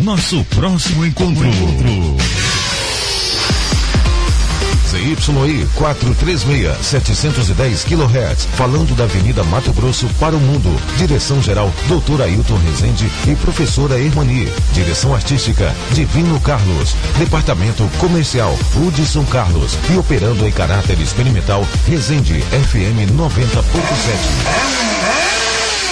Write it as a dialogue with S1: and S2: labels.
S1: nosso próximo encontro.
S2: ZYI 436, 710 kHz, falando da Avenida Mato Grosso para o mundo. Direção-geral, Dr. Ailton Rezende e Professora Irmani. Direção artística, Divino Carlos. Departamento comercial, Hudson Carlos. E operando em caráter experimental, Rezende FM 90.7.